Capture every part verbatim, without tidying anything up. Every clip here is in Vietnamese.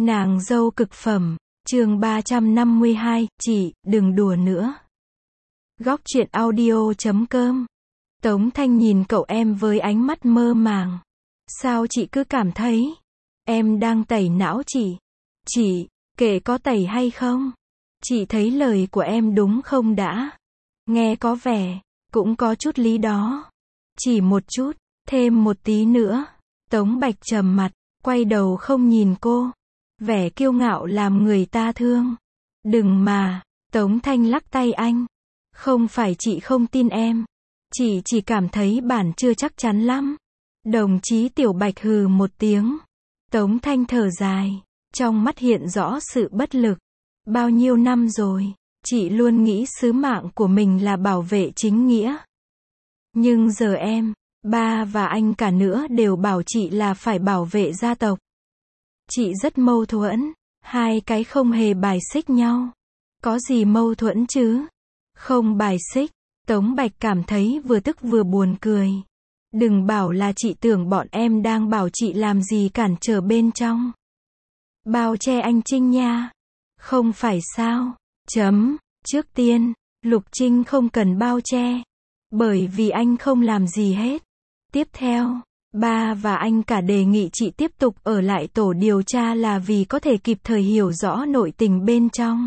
Nàng dâu cực phẩm, chương ba trăm năm mươi hai, chị, đừng đùa nữa. Góc truyện audio chấm com. Tống Thanh nhìn cậu em với ánh mắt mơ màng. Sao chị cứ cảm thấy em đang tẩy não chị? Chị, kệ có tẩy hay không? Chị thấy lời của em đúng không đã? Nghe có vẻ cũng có chút lý đó. Chỉ một chút, thêm một tí nữa. Tống Bạch trầm mặt, quay đầu không nhìn cô. Vẻ kiêu ngạo làm người ta thương. Đừng mà, Tống Thanh lắc tay anh. Không phải chị không tin em. Chị chỉ cảm thấy bản chưa chắc chắn lắm. Đồng chí Tiểu Bạch hừ một tiếng. Tống Thanh thở dài, trong mắt hiện rõ sự bất lực. Bao nhiêu năm rồi, chị luôn nghĩ sứ mạng của mình là bảo vệ chính nghĩa. Nhưng giờ em, ba và anh cả nữa đều bảo chị là phải bảo vệ gia tộc. Chị rất mâu thuẫn, hai cái không hề bài xích nhau. Có gì mâu thuẫn chứ? Không bài xích. Tống Bạch cảm thấy vừa tức vừa buồn cười. Đừng bảo là chị tưởng bọn em đang bảo chị làm gì cản trở bên trong. Bao che anh Trinh nha. Không phải sao? Chấm. Trước tiên, Lục Trinh không cần bao che. Bởi vì anh không làm gì hết. Tiếp theo, ba và anh cả đề nghị chị tiếp tục ở lại tổ điều tra là vì có thể kịp thời hiểu rõ nội tình bên trong.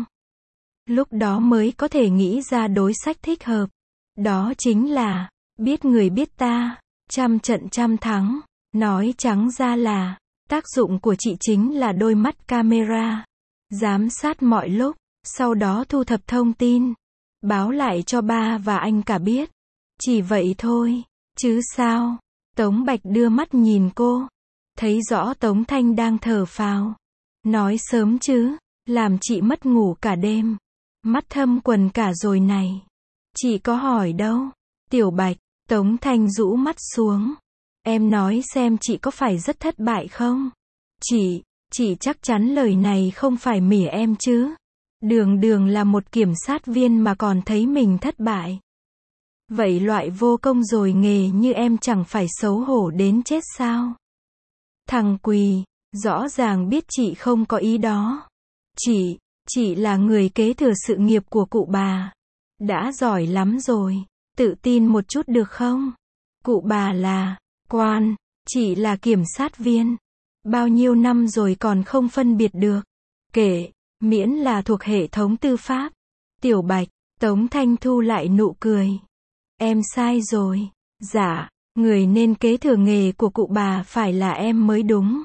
Lúc đó mới có thể nghĩ ra đối sách thích hợp. Đó chính là, biết người biết ta, trăm trận trăm thắng. Nói trắng ra là, tác dụng của chị chính là đôi mắt camera. Giám sát mọi lúc, sau đó thu thập thông tin. Báo lại cho ba và anh cả biết. Chỉ vậy thôi, chứ sao? Tống Bạch đưa mắt nhìn cô. Thấy rõ Tống Thanh đang thở phào. Nói sớm chứ, làm chị mất ngủ cả đêm. Mắt thâm quần cả rồi này. Chị có hỏi đâu. Tiểu Bạch, Tống Thanh rũ mắt xuống. Em nói xem chị có phải rất thất bại không? Chị, chị chắc chắn lời này không phải mỉa em chứ. Đường đường là một kiểm sát viên mà còn thấy mình thất bại. Vậy loại vô công rồi nghề như em chẳng phải xấu hổ đến chết sao? Thằng Quỳ, rõ ràng biết chị không có ý đó. Chị, chị là người kế thừa sự nghiệp của cụ bà. Đã giỏi lắm rồi, tự tin một chút được không? Cụ bà là quan, chị là kiểm sát viên. Bao nhiêu năm rồi còn không phân biệt được. Kể, miễn là thuộc hệ thống tư pháp. Tiểu Bạch, Tống Thanh thu lại nụ cười. Em sai rồi. Dạ, người nên kế thừa nghề của cụ bà phải là em mới đúng.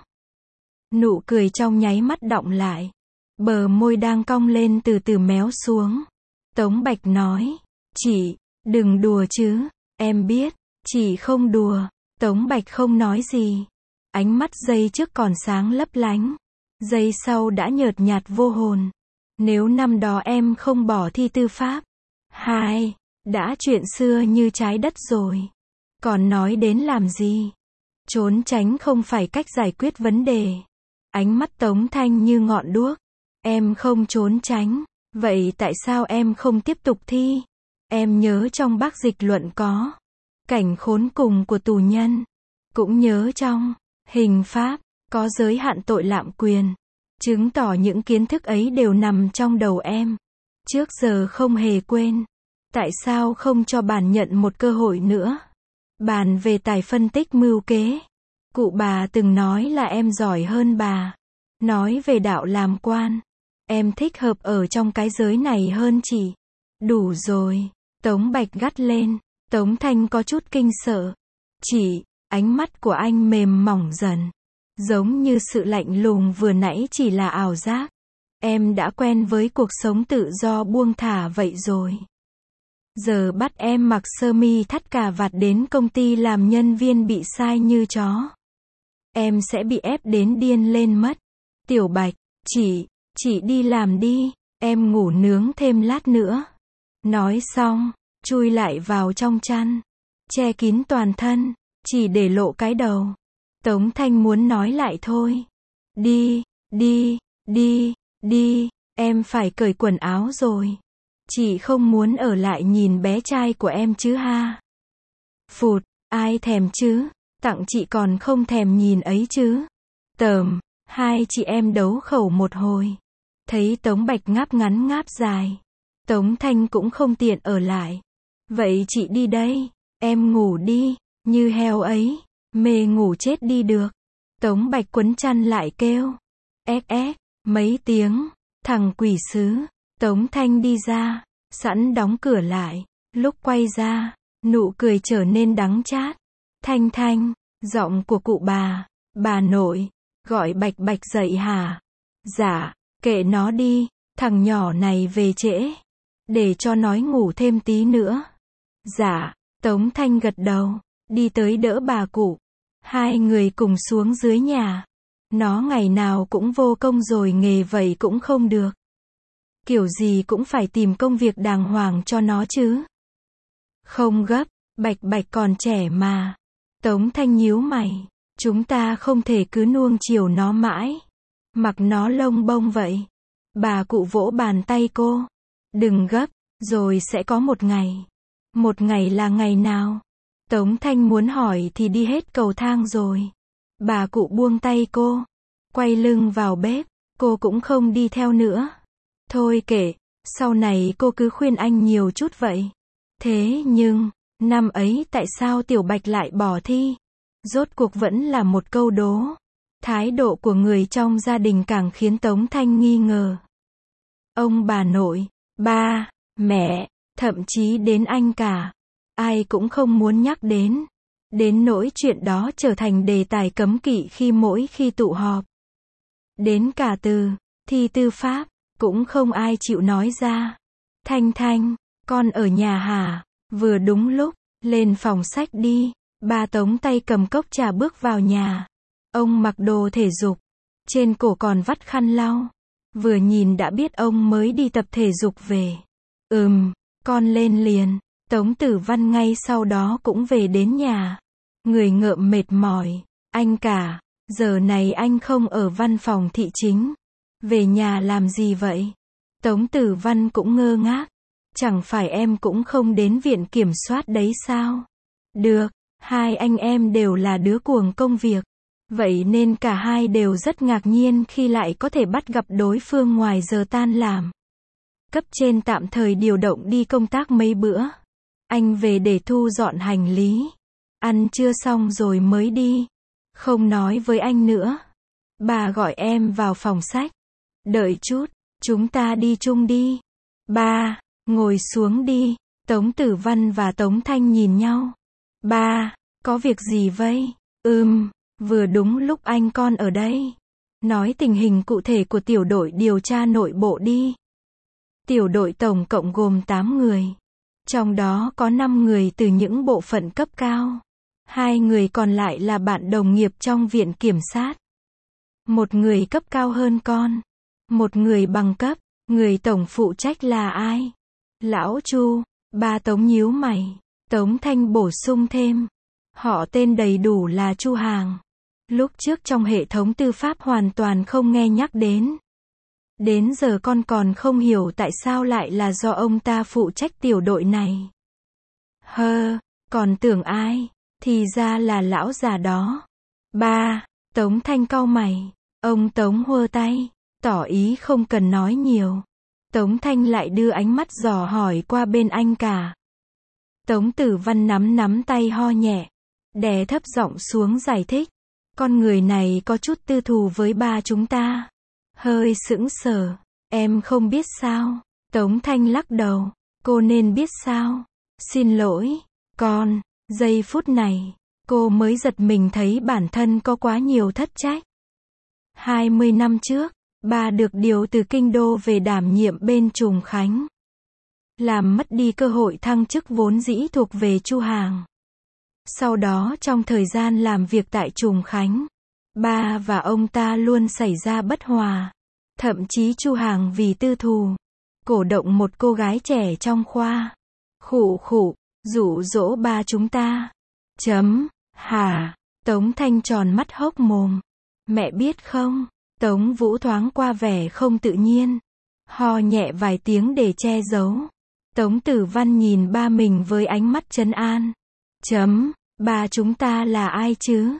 Nụ cười trong nháy mắt đọng lại. Bờ môi đang cong lên từ từ méo xuống. Tống Bạch nói, chị, đừng đùa chứ, em biết, chị không đùa. Tống Bạch không nói gì. Ánh mắt giây trước còn sáng lấp lánh. Giây sau đã nhợt nhạt vô hồn. Nếu năm đó em không bỏ thi tư pháp. Hai, đã chuyện xưa như trái đất rồi. Còn nói đến làm gì? Trốn tránh không phải cách giải quyết vấn đề. Ánh mắt Tống Thanh như ngọn đuốc. Em không trốn tránh. Vậy tại sao em không tiếp tục thi? Em nhớ trong bác dịch luận có cảnh khốn cùng của tù nhân. Cũng nhớ trong hình pháp có giới hạn tội lạm quyền. Chứng tỏ những kiến thức ấy đều nằm trong đầu em. Trước giờ không hề quên. Tại sao không cho bản nhận một cơ hội nữa? Bàn về tài phân tích mưu kế. Cụ bà từng nói là em giỏi hơn bà. Nói về đạo làm quan. Em thích hợp ở trong cái giới này hơn chị. Đủ rồi. Tống Bạch gắt lên. Tống Thanh có chút kinh sợ. Chị, ánh mắt của anh mềm mỏng dần. Giống như sự lạnh lùng vừa nãy chỉ là ảo giác. Em đã quen với cuộc sống tự do buông thả vậy rồi. Giờ bắt em mặc sơ mi thắt cà vạt đến công ty làm nhân viên bị sai như chó. Em sẽ bị ép đến điên lên mất. Tiểu Bạch, chị, chị đi làm đi, em ngủ nướng thêm lát nữa. Nói xong, chui lại vào trong chăn. Che kín toàn thân, chỉ để lộ cái đầu. Tống Thanh muốn nói lại thôi. Đi, đi, đi, đi, em phải cởi quần áo rồi. Chị không muốn ở lại nhìn bé trai của em chứ ha. Phụt, ai thèm chứ, tặng chị còn không thèm nhìn ấy chứ. Tờm, Hai chị em đấu khẩu một hồi. Thấy Tống Bạch ngáp ngắn ngáp dài. Tống Thanh cũng không tiện ở lại. Vậy chị đi đây, em ngủ đi, như heo ấy, mê ngủ chết đi được. Tống Bạch quấn chăn lại kêu. Ép ép, mấy tiếng, thằng quỷ sứ. Tống Thanh đi ra, sẵn đóng cửa lại. Lúc quay ra, nụ cười trở nên đắng chát. Thanh Thanh, giọng của cụ bà, bà nội, gọi Bạch Bạch dậy hả? Dạ, kệ nó đi, thằng nhỏ này về trễ. Để cho nói ngủ thêm tí nữa. Dạ, Tống Thanh gật đầu, đi tới đỡ bà cụ. Hai người cùng xuống dưới nhà. Nó ngày nào cũng vô công rồi nghề vậy cũng không được. Kiểu gì cũng phải tìm công việc đàng hoàng cho nó chứ. Không gấp, Bạch Bạch còn trẻ mà. Tống Thanh nhíu mày. Chúng ta không thể cứ nuông chiều nó mãi. Mặc nó lông bông vậy. Bà cụ vỗ bàn tay cô. Đừng gấp, rồi sẽ có một ngày. Một ngày là ngày nào? Tống Thanh muốn hỏi thì đi hết cầu thang rồi. Bà cụ buông tay cô. Quay lưng vào bếp. Cô cũng không đi theo nữa. Thôi kệ, sau này cô cứ khuyên anh nhiều chút vậy. Thế nhưng, năm ấy tại sao Tiểu Bạch lại bỏ thi? Rốt cuộc vẫn là một câu đố. Thái độ của người trong gia đình càng khiến Tống Thanh nghi ngờ. Ông bà nội, ba, mẹ, thậm chí đến anh cả. Ai cũng không muốn nhắc đến. Đến nỗi chuyện đó trở thành đề tài cấm kỵ khi mỗi khi tụ họp. Đến cả từ, thi tư pháp, cũng không ai chịu nói ra. Thanh Thanh, con ở nhà hả? Vừa đúng lúc, lên phòng sách đi. Ba Tống tay cầm cốc trà bước vào nhà. Ông mặc đồ thể dục. Trên cổ còn vắt khăn lau. Vừa nhìn đã biết ông mới đi tập thể dục về. Ừm, con lên liền. Tống Tử Văn ngay sau đó cũng về đến nhà. Người ngợm mệt mỏi. Anh cả, giờ này anh không ở văn phòng thị chính. Về nhà làm gì vậy? Tống Tử Văn cũng ngơ ngác. Chẳng phải em cũng không đến viện kiểm soát đấy sao? Được, hai anh em đều là đứa cuồng công việc. Vậy nên cả hai đều rất ngạc nhiên khi lại có thể bắt gặp đối phương ngoài giờ tan làm. Cấp trên tạm thời điều động đi công tác mấy bữa. Anh về để thu dọn hành lý. Ăn trưa xong rồi mới đi. Không nói với anh nữa. Bà gọi em vào phòng sách. Đợi chút, chúng ta đi chung đi. Ba, ngồi xuống đi. Tống Tử Văn và Tống Thanh nhìn nhau. Ba, có việc gì vậy? Ừm, vừa đúng lúc anh con ở đây. Nói tình hình cụ thể của tiểu đội điều tra nội bộ đi. Tiểu đội tổng cộng gồm tám người. Trong đó có năm người từ những bộ phận cấp cao. Hai người còn lại là bạn đồng nghiệp trong viện kiểm sát. Một người cấp cao hơn con. Một người bằng cấp. Người tổng phụ trách là ai? Lão Chu. Ba Tống nhíu mày. Tống Thanh bổ sung thêm. Họ tên đầy đủ là Chu Hàng. Lúc trước trong hệ thống tư pháp hoàn toàn không nghe nhắc đến. Đến giờ con còn không hiểu tại sao lại là do ông ta phụ trách tiểu đội này. Hơ, còn tưởng ai? Thì ra là lão già đó. Ba, Tống Thanh cau mày. Ông Tống hơ tay, tỏ ý không cần nói nhiều. Tống Thanh lại đưa ánh mắt dò hỏi qua bên anh cả. Tống Tử Văn nắm nắm tay ho nhẹ, đè thấp giọng xuống giải thích. Con người này có chút tư thù với ba chúng ta. Hơi sững sờ. Em không biết sao? Tống Thanh lắc đầu. Cô nên biết sao? Xin lỗi, con. Giây phút này, cô mới giật mình thấy bản thân có quá nhiều thất trách. hai mươi năm trước, bà được điều từ Kinh Đô về đảm nhiệm bên Trùng Khánh. Làm mất đi cơ hội thăng chức vốn dĩ thuộc về Chu Hàng. Sau đó trong thời gian làm việc tại Trùng Khánh, ba và ông ta luôn xảy ra bất hòa. Thậm chí Chu Hàng vì tư thù, cổ động một cô gái trẻ trong khoa. Khụ khụ, dụ dỗ ba chúng ta. Chấm, hả? Tống Thanh tròn mắt hốc mồm. Mẹ biết không? Tống Vũ thoáng qua vẻ không tự nhiên. Ho nhẹ vài tiếng để che giấu. Tống Tử Văn nhìn ba mình với ánh mắt trấn an. Chấm, ba chúng ta là ai chứ?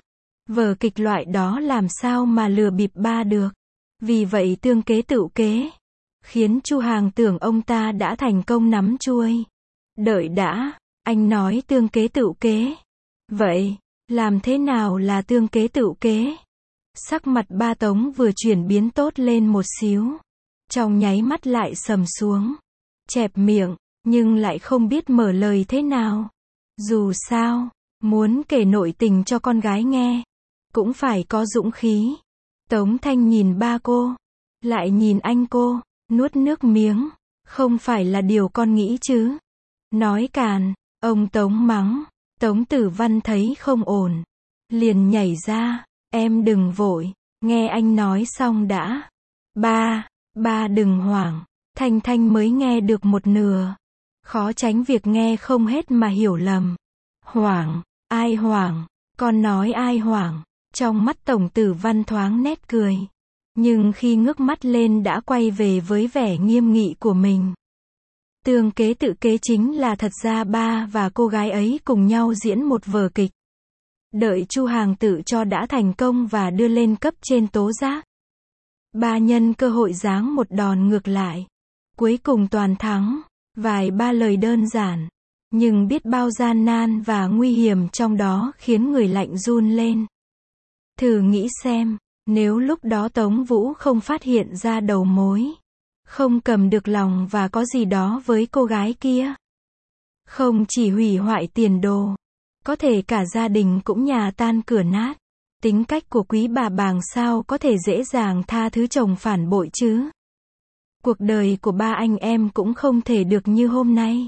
Vở kịch loại đó làm sao mà lừa bịp ba được. Vì vậy tương kế tựu kế, khiến Chu Hàng tưởng ông ta đã thành công nắm chuôi. Đợi đã, anh nói tương kế tựu kế. Vậy, làm thế nào là tương kế tựu kế? Sắc mặt ba Tống vừa chuyển biến tốt lên một xíu, trong nháy mắt lại sầm xuống, chẹp miệng, nhưng lại không biết mở lời thế nào. Dù sao, muốn kể nội tình cho con gái nghe, cũng phải có dũng khí. Tống Thanh nhìn ba cô, lại nhìn anh cô, nuốt nước miếng, không phải là điều con nghĩ chứ. Nói càn, ông Tống mắng, Tống Tử Văn thấy không ổn, liền nhảy ra, em đừng vội, nghe anh nói xong đã. Ba, ba đừng hoảng, Thanh Thanh mới nghe được một nửa. Khó tránh việc nghe không hết mà hiểu lầm. Hoảng, ai hoảng, con nói ai hoảng, trong mắt Tổng Tử Văn thoáng nét cười. Nhưng khi ngước mắt lên đã quay về với vẻ nghiêm nghị của mình. Tương kế tự kế chính là thật ra ba và cô gái ấy cùng nhau diễn một vở kịch. Đợi Chu Hàng tự cho đã thành công và đưa lên cấp trên tố giác. Ba nhân cơ hội giáng một đòn ngược lại. Cuối cùng toàn thắng. Vài ba lời đơn giản, nhưng biết bao gian nan và nguy hiểm trong đó khiến người lạnh run lên. Thử nghĩ xem, nếu lúc đó Tống Vũ không phát hiện ra đầu mối, không cầm được lòng và có gì đó với cô gái kia, không chỉ hủy hoại tiền đồ, có thể cả gia đình cũng nhà tan cửa nát. Tính cách của quý bà Bàng sao có thể dễ dàng tha thứ chồng phản bội chứ? Cuộc đời của ba anh em cũng không thể được như hôm nay.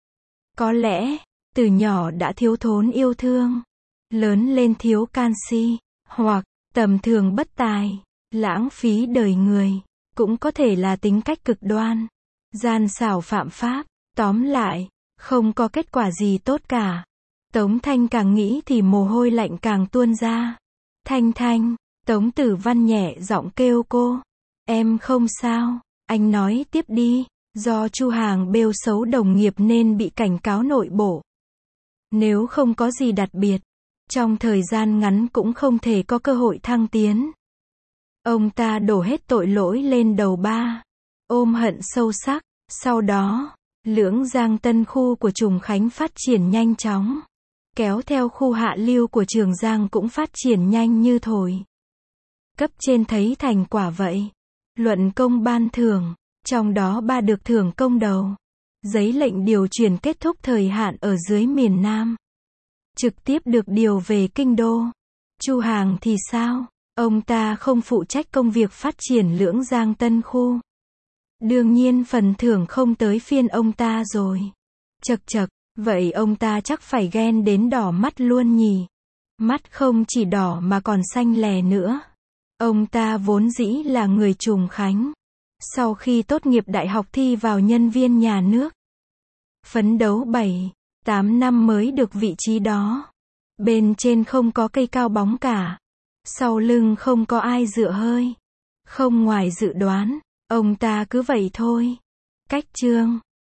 Có lẽ, từ nhỏ đã thiếu thốn yêu thương, lớn lên thiếu canxi, hoặc tầm thường bất tài, lãng phí đời người, cũng có thể là tính cách cực đoan, gian xảo phạm pháp. Tóm lại, không có kết quả gì tốt cả. Tống Thanh càng nghĩ thì mồ hôi lạnh càng tuôn ra. Thanh Thanh, Tống Tử Văn nhẹ giọng kêu cô. Em không sao. Anh nói tiếp đi, do Chu Hàng bêu xấu đồng nghiệp nên bị cảnh cáo nội bộ. Nếu không có gì đặc biệt, trong thời gian ngắn cũng không thể có cơ hội thăng tiến. Ông ta đổ hết tội lỗi lên đầu ba, ôm hận sâu sắc. Sau đó, Lưỡng Giang Tân khu của Trùng Khánh phát triển nhanh chóng, kéo theo khu hạ lưu của Trường Giang cũng phát triển nhanh như thổi. Cấp trên thấy thành quả vậy, luận công ban thưởng, trong đó ba được thưởng công đầu. Giấy lệnh điều chuyển kết thúc thời hạn ở dưới miền Nam, trực tiếp được điều về kinh đô. Chu Hàng thì sao? Ông ta không phụ trách công việc phát triển Lưỡng Giang Tân khu. Đương nhiên phần thưởng không tới phiên ông ta rồi. Chật chật, vậy ông ta chắc phải ghen đến đỏ mắt luôn nhỉ? Mắt không chỉ đỏ mà còn xanh lè nữa. Ông ta vốn dĩ là người Trùng Khánh. Sau khi tốt nghiệp đại học thi vào nhân viên nhà nước. Phấn đấu bảy, tám năm mới được vị trí đó. Bên trên không có cây cao bóng cả. Sau lưng không có ai dựa hơi. Không ngoài dự đoán, ông ta cứ vậy thôi. Cách chương